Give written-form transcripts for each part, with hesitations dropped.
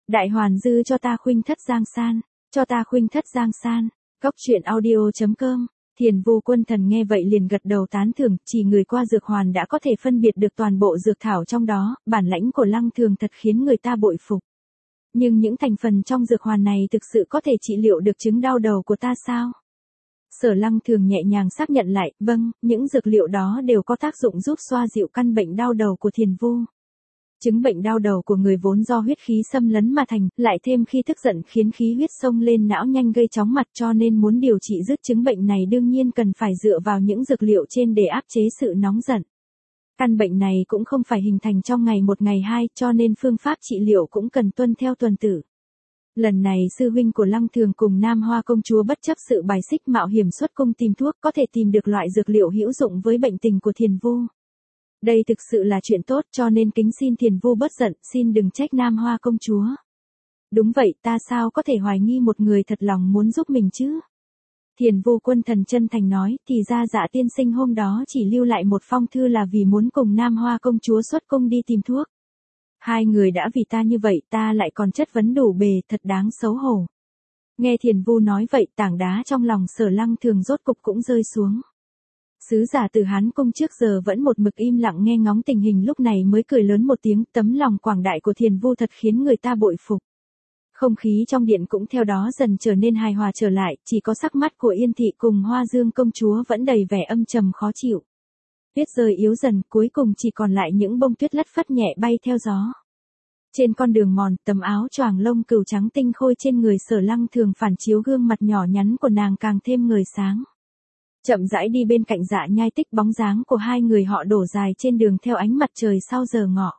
Đại hoàn dư cho ta khuynh thất giang san, cho ta khuynh thất giang san. Cốc truyện audio.com. Thiền Vu Quân Thần nghe vậy liền gật đầu tán thưởng, chỉ người qua dược hoàn đã có thể phân biệt được toàn bộ dược thảo trong đó, bản lãnh của Lăng Thường thật khiến người ta bội phục. Nhưng những thành phần trong dược hoàn này thực sự có thể trị liệu được chứng đau đầu của ta sao? Sở Lăng Thường nhẹ nhàng xác nhận lại, vâng, những dược liệu đó đều có tác dụng giúp xoa dịu căn bệnh đau đầu của Thiền Vu. Chứng bệnh đau đầu của người vốn do huyết khí xâm lấn mà thành, lại thêm khi tức giận khiến khí huyết xông lên não nhanh gây chóng mặt, cho nên muốn điều trị dứt chứng bệnh này đương nhiên cần phải dựa vào những dược liệu trên để áp chế sự nóng giận. Căn bệnh này cũng không phải hình thành trong ngày một ngày hai, cho nên phương pháp trị liệu cũng cần tuân theo tuần tự. Lần này sư huynh của Lăng Thường cùng Nam Hoa công chúa bất chấp sự bài xích mạo hiểm xuất cung tìm thuốc, có thể tìm được loại dược liệu hữu dụng với bệnh tình của Thiền Vu. Đây thực sự là chuyện tốt, cho nên kính xin Thiền Vu bớt giận, xin đừng trách Nam Hoa công chúa. Đúng vậy, ta sao có thể hoài nghi một người thật lòng muốn giúp mình chứ? Thiền Vu Quân Thần chân thành nói, thì ra Dạ tiên sinh hôm đó chỉ lưu lại một phong thư là vì muốn cùng Nam Hoa công chúa xuất cung đi tìm thuốc. Hai người đã vì ta như vậy, ta lại còn chất vấn đủ bề, thật đáng xấu hổ. Nghe Thiền Vu nói vậy, tảng đá trong lòng Sở Lăng Thường rốt cục cũng rơi xuống. Sứ giả từ Hán cung trước giờ vẫn một mực im lặng nghe ngóng tình hình, lúc này mới cười lớn một tiếng, tấm lòng quảng đại của Thiền Vu thật khiến người ta bội phục. Không khí trong điện cũng theo đó dần trở nên hài hòa trở lại, chỉ có sắc mắt của Yên Thị cùng Hoa Dương công chúa vẫn đầy vẻ âm trầm khó chịu. Tuyết rơi yếu dần, cuối cùng chỉ còn lại những bông tuyết lất phất nhẹ bay theo gió. Trên con đường mòn, tấm áo choàng lông cừu trắng tinh khôi trên người Sở Lăng Thường phản chiếu gương mặt nhỏ nhắn của nàng càng thêm ngời sáng. Chậm rãi đi bên cạnh Dạ Nhai Tích, bóng dáng của hai người họ đổ dài trên đường theo ánh mặt trời sau giờ ngọ.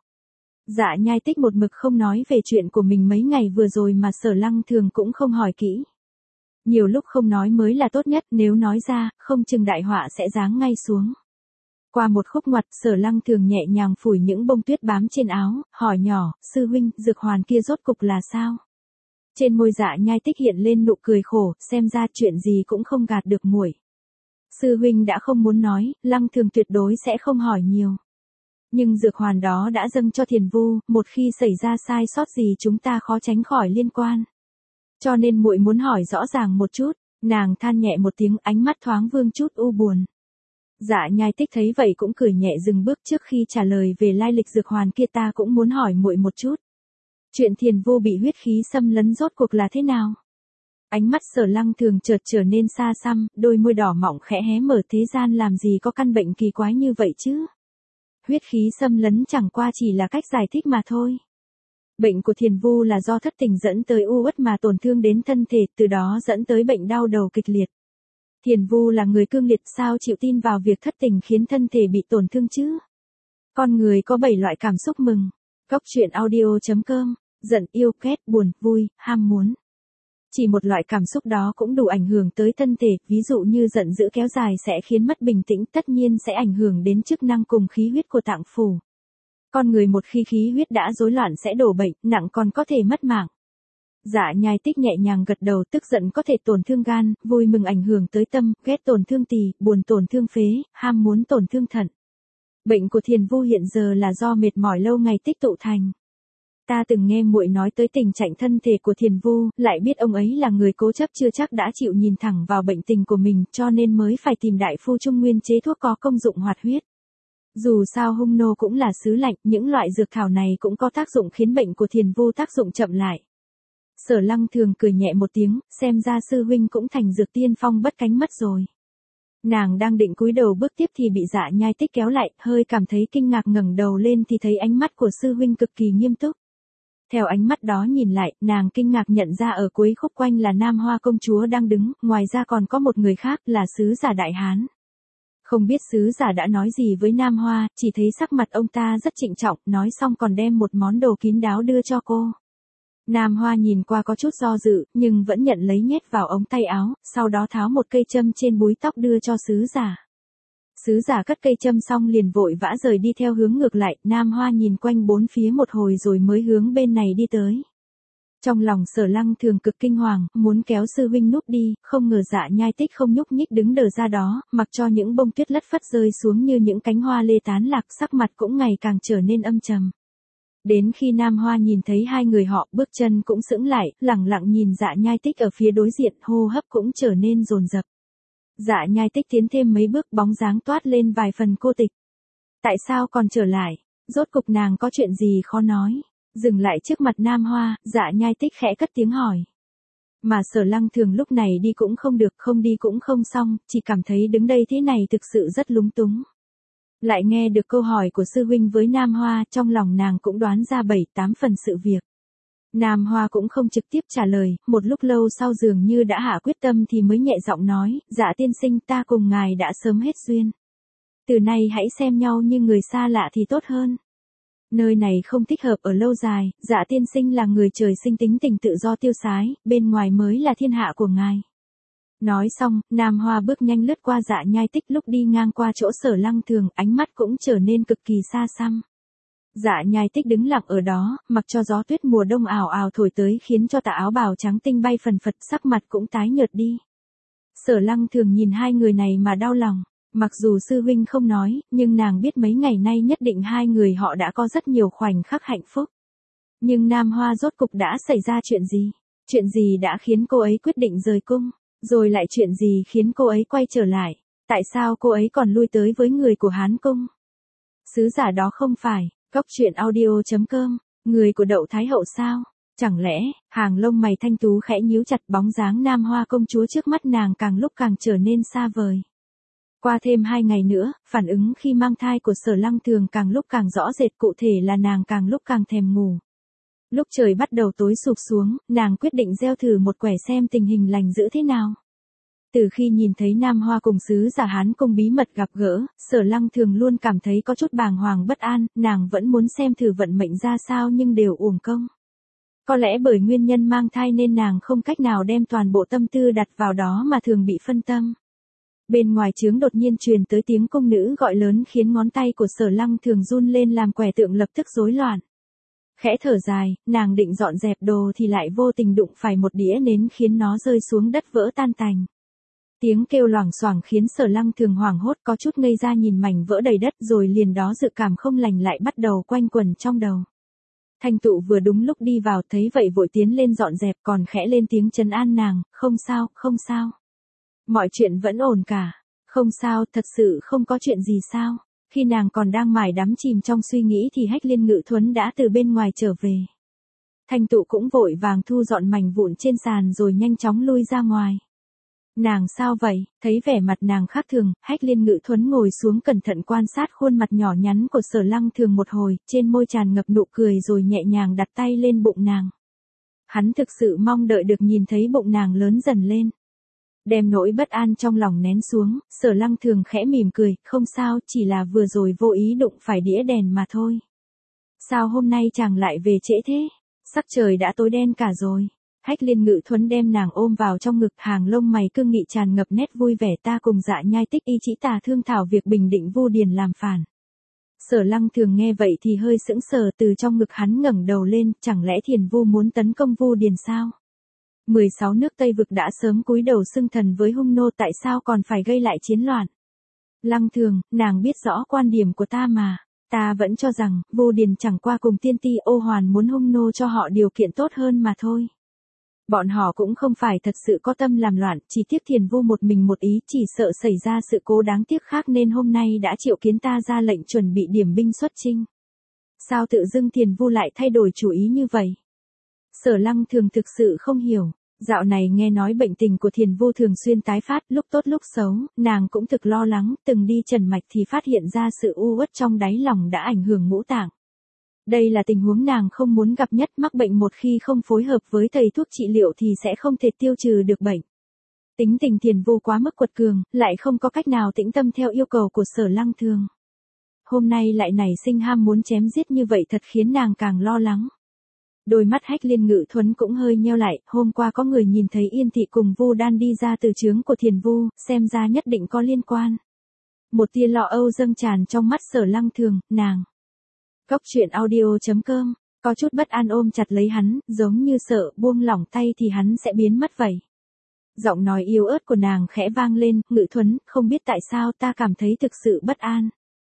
Dạ Nhai Tích một mực không nói về chuyện của mình mấy ngày vừa rồi mà Sở Lăng Thường cũng không hỏi kỹ. Nhiều lúc không nói mới là tốt nhất, nếu nói ra, không chừng đại họa sẽ giáng ngay xuống. Qua một khúc ngoặt, Sở Lăng Thường nhẹ nhàng phủi những bông tuyết bám trên áo, hỏi nhỏ, sư huynh, dược hoàn kia rốt cục là sao? Trên môi Dạ Nhai Tích hiện lên nụ cười khổ, xem ra chuyện gì cũng không gạt được muội. Sư huynh đã không muốn nói, Lăng Thường tuyệt đối sẽ không hỏi nhiều. Nhưng dược hoàn đó đã dâng cho Thiền Vu, một khi xảy ra sai sót gì chúng ta khó tránh khỏi liên quan. Cho nên muội muốn hỏi rõ ràng một chút, nàng than nhẹ một tiếng, ánh mắt thoáng vương chút u buồn. Dạ Nhai Tích thấy vậy cũng cười nhẹ dừng bước, trước khi trả lời về lai lịch dược hoàn kia ta cũng muốn hỏi muội một chút. Chuyện Thiền Vu bị huyết khí xâm lấn rốt cuộc là thế nào? Ánh mắt Sở Lăng Thường chợt trở nên xa xăm, đôi môi đỏ mọng khẽ hé mở, thế gian làm gì có căn bệnh kỳ quái như vậy chứ? Huyết khí xâm lấn chẳng qua chỉ là cách giải thích mà thôi. Bệnh của Thiền Vu là do thất tình dẫn tới u uất mà tổn thương đến thân thể, từ đó dẫn tới bệnh đau đầu kịch liệt. Thiền Vu là người cương liệt, sao chịu tin vào việc thất tình khiến thân thể bị tổn thương chứ? Con người có 7 loại cảm xúc mừng. Cốc truyện audio.com. Giận, yêu, ghét, buồn, vui, ham muốn. Chỉ một loại cảm xúc đó cũng đủ ảnh hưởng tới thân thể, ví dụ như giận dữ kéo dài sẽ khiến mất bình tĩnh, tất nhiên sẽ ảnh hưởng đến chức năng cùng khí huyết của tạng phủ. Con người một khi khí huyết đã rối loạn sẽ đổ bệnh, nặng còn có thể mất mạng. Dạ Nhai Tích nhẹ nhàng gật đầu, tức giận có thể tổn thương gan, vui mừng ảnh hưởng tới tâm, ghét tổn thương tỳ, buồn tổn thương phế, ham muốn tổn thương thận. Bệnh của Thiền Vu hiện giờ là do mệt mỏi lâu ngày tích tụ thành. Ta từng nghe muội nói tới tình trạng thân thể của Thiền Vu, lại biết ông ấy là người cố chấp chưa chắc đã chịu nhìn thẳng vào bệnh tình của mình, cho nên mới phải tìm đại phu Trung Nguyên chế thuốc có công dụng hoạt huyết. Dù sao hung nô cũng là xứ lạnh, những loại dược thảo này cũng có tác dụng khiến bệnh của Thiền Vu tác dụng chậm lại. Sở Lăng Thường cười nhẹ một tiếng, xem ra sư huynh cũng thành dược tiên phong bất cánh mất rồi. Nàng đang định cúi đầu bước tiếp thì bị Dạ Nhai Tích kéo lại, hơi cảm thấy kinh ngạc ngẩng đầu lên thì thấy ánh mắt của sư huynh cực kỳ nghiêm túc. Theo ánh mắt đó nhìn lại, nàng kinh ngạc nhận ra ở cuối khúc quanh là Nam Hoa công chúa đang đứng, ngoài ra còn có một người khác là sứ giả Đại Hán. Không biết sứ giả đã nói gì với Nam Hoa, chỉ thấy sắc mặt ông ta rất trịnh trọng, nói xong còn đem một món đồ kín đáo đưa cho cô. Nam Hoa nhìn qua có chút do dự, nhưng vẫn nhận lấy nhét vào ống tay áo, sau đó tháo một cây châm trên búi tóc đưa cho sứ giả. Sứ giả cất cây châm xong liền vội vã rời đi theo hướng ngược lại, Nam Hoa nhìn quanh bốn phía một hồi rồi mới hướng bên này đi tới. Trong lòng Sở Lăng Thường cực kinh hoàng, muốn kéo sư huynh núp đi, không ngờ Dạ Nhai Tích không nhúc nhích đứng đờ ra đó, mặc cho những bông tuyết lất phất rơi xuống như những cánh hoa lê tán lạc, sắc mặt cũng ngày càng trở nên âm trầm. Đến khi Nam Hoa nhìn thấy hai người họ, bước chân cũng sững lại, lẳng lặng nhìn Dạ Nhai Tích ở phía đối diện, hô hấp cũng trở nên dồn dập. Dạ Nhai Tích tiến thêm mấy bước, bóng dáng toát lên vài phần cô tịch. Tại sao còn trở lại? Rốt cục nàng có chuyện gì khó nói? Dừng lại trước mặt Nam Hoa, Dạ Nhai Tích khẽ cất tiếng hỏi. Mà Sở Lăng Thường lúc này đi cũng không được, không đi cũng không xong, chỉ cảm thấy đứng đây thế này thực sự rất lúng túng. Lại nghe được câu hỏi của sư huynh với Nam Hoa, trong lòng nàng cũng đoán ra 7-8 phần sự việc. Nam Hoa cũng không trực tiếp trả lời, một lúc lâu sau dường như đã hạ quyết tâm thì mới nhẹ giọng nói, Dạ tiên sinh, ta cùng ngài đã sớm hết duyên. Từ nay hãy xem nhau như người xa lạ thì tốt hơn. Nơi này không thích hợp ở lâu dài, Dạ tiên sinh là người trời sinh tính tình tự do tiêu sái, bên ngoài mới là thiên hạ của ngài. Nói xong, Nam Hoa bước nhanh lướt qua Dạ Nhai Tích, lúc đi ngang qua chỗ Sở Lăng Thường, ánh mắt cũng trở nên cực kỳ xa xăm. Dạ Nhai Tích đứng lặng ở đó, mặc cho gió tuyết mùa đông ào ào thổi tới khiến cho tà áo bào trắng tinh bay phần phật, sắc mặt cũng tái nhợt đi. Sở Lăng Thường nhìn hai người này mà đau lòng. Mặc dù sư huynh không nói, nhưng nàng biết mấy ngày nay nhất định hai người họ đã có rất nhiều khoảnh khắc hạnh phúc. Nhưng Nam Hoa rốt cục đã xảy ra chuyện gì? Chuyện gì đã khiến cô ấy quyết định rời cung? Rồi lại chuyện gì khiến cô ấy quay trở lại? Tại sao cô ấy còn lui tới với người của Hán Cung? Sứ giả đó không phải, Cốc Truyện Audio.com, người của Đậu Thái Hậu sao? Chẳng lẽ, hàng lông mày thanh tú khẽ nhíu chặt, bóng dáng Nam Hoa công chúa trước mắt nàng càng lúc càng trở nên xa vời. Qua thêm 2 ngày nữa, phản ứng khi mang thai của Sở Lăng Thường càng lúc càng rõ rệt, cụ thể là nàng càng lúc càng thèm ngủ. Lúc trời bắt đầu tối sụp xuống, nàng quyết định gieo thử một quẻ xem tình hình lành dữ thế nào. Từ khi nhìn thấy Nam Hoa cùng sứ giả Hán Cung bí mật gặp gỡ, Sở Lăng Thường luôn cảm thấy có chút bàng hoàng bất an, nàng vẫn muốn xem thử vận mệnh ra sao nhưng đều uổng công. Có lẽ bởi nguyên nhân mang thai nên nàng không cách nào đem toàn bộ tâm tư đặt vào đó mà thường bị phân tâm. Bên ngoài trướng đột nhiên truyền tới tiếng cung nữ gọi lớn khiến ngón tay của Sở Lăng Thường run lên, làm quẻ tượng lập tức rối loạn. Khẽ thở dài, nàng định dọn dẹp đồ thì lại vô tình đụng phải một đĩa nến khiến nó rơi xuống đất vỡ tan tành. Tiếng kêu loảng xoảng khiến Sở Lăng Thường hoảng hốt, có chút ngây ra nhìn mảnh vỡ đầy đất, rồi liền đó dự cảm không lành lại bắt đầu quanh quẩn trong đầu. Thanh Tụ vừa đúng lúc đi vào, thấy vậy vội tiến lên dọn dẹp, còn khẽ lên tiếng trấn an nàng, không sao, không sao. Mọi chuyện vẫn ổn cả. Không sao, thật sự không có chuyện gì sao. Khi nàng còn đang mải đắm chìm trong suy nghĩ thì Hách Liên Ngự Thuấn đã từ bên ngoài trở về. Thanh Tụ cũng vội vàng thu dọn mảnh vụn trên sàn rồi nhanh chóng lui ra ngoài. Nàng sao vậy? Thấy vẻ mặt nàng khác thường, Hách Liên Ngự Thuấn ngồi xuống cẩn thận quan sát khuôn mặt nhỏ nhắn của Sở Lăng Thường một hồi, trên môi tràn ngập nụ cười rồi nhẹ nhàng đặt tay lên bụng nàng. Hắn thực sự mong đợi được nhìn thấy bụng nàng lớn dần lên. Đem nỗi bất an trong lòng nén xuống, Sở Lăng Thường khẽ mỉm cười, không sao, chỉ là vừa rồi vô ý đụng phải đĩa đèn mà thôi. Sao hôm nay chàng lại về trễ thế? Sắc trời đã tối đen cả rồi. Hách Liên Ngự Thuấn đem nàng ôm vào trong ngực, hàng lông mày cương nghị tràn ngập nét vui vẻ, ta cùng Dạ Nhai Tích y chỉ tà thương thảo việc bình định Vu Điền làm phản. Sở Lăng Thường nghe vậy thì hơi sững sờ, từ trong ngực hắn ngẩng đầu lên, chẳng lẽ Thiền Vu muốn tấn công Vu Điền sao? 16 nước Tây Vực đã sớm cúi đầu xưng thần với hung nô, tại sao còn phải gây lại chiến loạn? Lăng Thường, nàng biết rõ quan điểm của ta mà. Ta vẫn cho rằng, Vu Điền chẳng qua cùng tiên ti Ô Hoàn muốn hung nô cho họ điều kiện tốt hơn mà thôi. Bọn họ cũng không phải thật sự có tâm làm loạn, chỉ tiếc Thiền Vu một mình một ý, chỉ sợ xảy ra sự cố đáng tiếc khác nên hôm nay đã triệu kiến ta ra lệnh chuẩn bị điểm binh xuất chinh. Sao tự dưng Thiền Vu lại thay đổi chủ ý như vậy? Sở Lăng Thường thực sự không hiểu. Dạo này nghe nói bệnh tình của Thiền Vu thường xuyên tái phát, lúc tốt lúc xấu, nàng cũng thực lo lắng, từng đi trần mạch thì phát hiện ra sự u uất trong đáy lòng đã ảnh hưởng ngũ tạng. Đây là tình huống nàng không muốn gặp nhất, mắc bệnh một khi không phối hợp với thầy thuốc trị liệu thì sẽ không thể tiêu trừ được bệnh. Tính tình Thiền Vu quá mức quật cường, lại không có cách nào tĩnh tâm theo yêu cầu của Sở Lăng Thường. Hôm nay lại nảy sinh ham muốn chém giết như vậy, thật khiến nàng càng lo lắng. Đôi mắt Hách Liên Ngự Thuấn cũng hơi nheo lại, hôm qua có người nhìn thấy Yên Thị cùng Vu Đan đi ra từ trướng của Thiền Vu, xem ra nhất định có liên quan. Một tia lo âu dâng tràn trong mắt Sở Lăng Thường, nàng. Cốc Truyện Audio.com, có chút bất an ôm chặt lấy hắn, giống như sợ buông lỏng tay thì hắn sẽ biến mất vậy. Giọng nói yếu ớt của nàng khẽ vang lên, Ngự Thuấn, không biết tại sao ta cảm thấy thực sự bất an.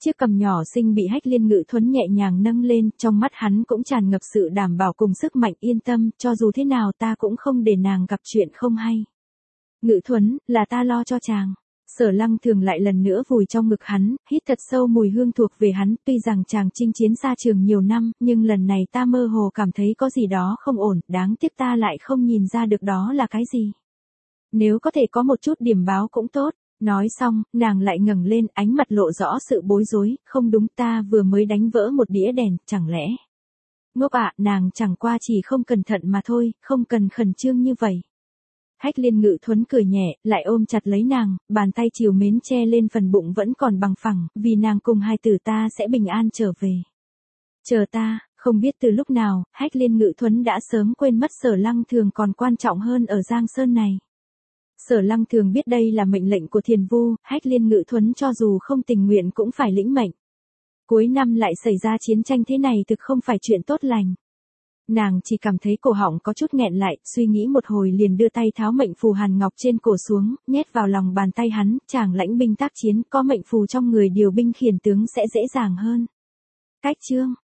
Chiếc cằm nhỏ xinh bị Hách Liên Ngự Thuấn nhẹ nhàng nâng lên, trong mắt hắn cũng tràn ngập sự đảm bảo cùng sức mạnh, yên tâm, cho dù thế nào ta cũng không để nàng gặp chuyện không hay. Ngự Thuấn, là ta lo cho chàng. Sở Lăng Thường lại lần nữa vùi trong ngực hắn, hít thật sâu mùi hương thuộc về hắn, tuy rằng chàng chinh chiến xa trường nhiều năm, nhưng lần này ta mơ hồ cảm thấy có gì đó không ổn, đáng tiếc ta lại không nhìn ra được đó là cái gì. Nếu có thể có một chút điểm báo cũng tốt. Nói xong, nàng lại ngẩng lên, ánh mặt lộ rõ sự bối rối, không đúng, ta vừa mới đánh vỡ một đĩa đèn, chẳng lẽ. Ngốc ạ, nàng chẳng qua chỉ không cẩn thận mà thôi, không cần khẩn trương như vậy. Hách Liên Ngự Thuấn cười nhẹ, lại ôm chặt lấy nàng, bàn tay trìu mến che lên phần bụng vẫn còn bằng phẳng, vì nàng cùng hai tử ta sẽ bình an trở về. Chờ ta, không biết từ lúc nào, Hách Liên Ngự Thuấn đã sớm quên mất Sở Lăng Thường còn quan trọng hơn ở Giang Sơn này. Sở Lăng Thường biết đây là mệnh lệnh của Thiền Vu, Hách Liên Ngự Thuấn cho dù không tình nguyện cũng phải lĩnh mệnh. Cuối năm lại xảy ra chiến tranh thế này thực không phải chuyện tốt lành. Nàng chỉ cảm thấy cổ họng có chút nghẹn lại, suy nghĩ một hồi liền đưa tay tháo mệnh phù hàn ngọc trên cổ xuống, nhét vào lòng bàn tay hắn, chàng lãnh binh tác chiến, có mệnh phù trong người điều binh khiển tướng sẽ dễ dàng hơn. Cách chương